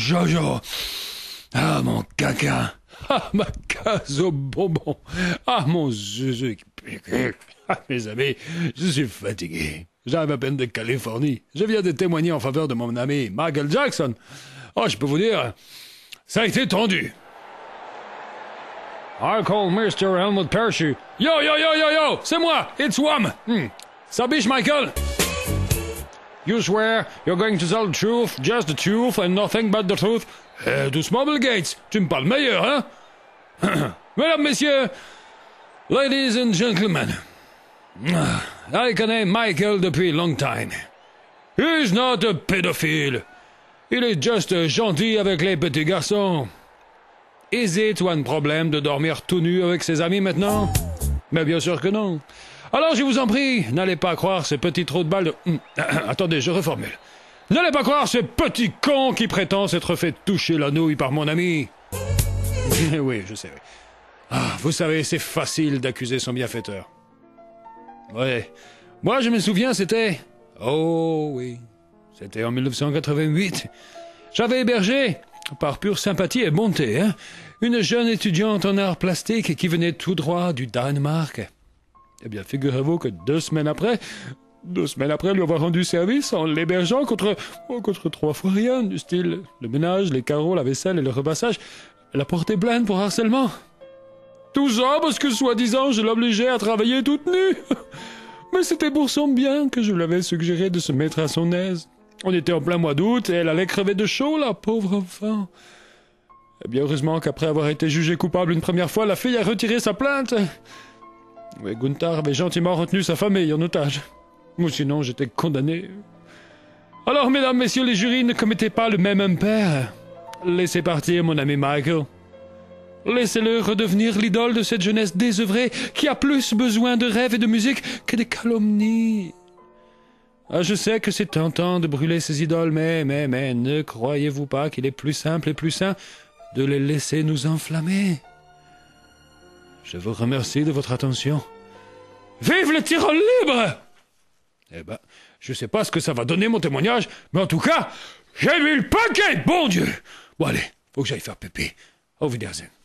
Jojo. Ah, mon caca. Ah, ma case aux bonbons. Ah, mon zuzu. Ah, mes amis, je suis fatigué. J'arrive à peine de Californie. Je viens de témoigner en faveur de mon ami Michael Jackson. Oh, je peux vous dire, ça a été tendu. I call Mr. Helmut Perschu. Yo, yo, yo, yo, yo, c'est moi, it's Wham. Sabiche, Michael? You swear you're going to tell the truth, just the truth, and nothing but the truth? Doucement, Bill Gates, tu me parles meilleur, hein? Mesdames, messieurs, ladies and gentlemen, I connais Michael depuis long time. He's not a pédophile. Il est juste gentil avec les petits garçons. Is it un problème de dormir tout nu avec ses amis maintenant? Mais bien sûr que non. Alors je vous en prie, n'allez pas croire ce petit trou de balle de... Attendez, je reformule. N'allez pas croire ce petit con qui prétend s'être fait toucher la nouille par mon ami. Oui, je sais. Ah, vous savez, c'est facile d'accuser son bienfaiteur. Ouais. Moi, je me souviens, c'était... Oh oui. C'était en 1988. J'avais hébergé, par pure sympathie et bonté, une jeune étudiante en arts plastiques qui venait tout droit du Danemark. Eh bien, figurez-vous que 2 semaines après lui avoir rendu service en l'hébergeant contre 3 fois rien, du style le ménage, les carreaux, la vaisselle et le repassage, elle a porté plainte pour harcèlement. Tout ça parce que, soi-disant, je l'obligeais à travailler toute nue. Mais c'était pour son bien que je lui avais suggéré de se mettre à son aise. On était en plein mois d'août et elle allait crever de chaud, la pauvre enfant. Eh bien, heureusement qu'après avoir été jugée coupable une première fois, la fille a retiré sa plainte. Oui, Gunther avait gentiment retenu sa famille en otage. Ou sinon, j'étais condamné. Alors, mesdames, messieurs les jurys, ne commettez pas le même impair. Laissez partir mon ami Michael. Laissez-le redevenir l'idole de cette jeunesse désœuvrée qui a plus besoin de rêves et de musique que de calomnies. Ah, je sais que c'est tentant de brûler ses idoles, mais ne croyez-vous pas qu'il est plus simple et plus sain de les laisser nous enflammer? Je vous remercie de votre attention. Vive le Tyrol libre! Eh ben, je sais pas ce que ça va donner mon témoignage, mais en tout cas, j'ai mis le paquet, bon Dieu! Bon allez, faut que j'aille faire pipi. Auf Wiedersehen.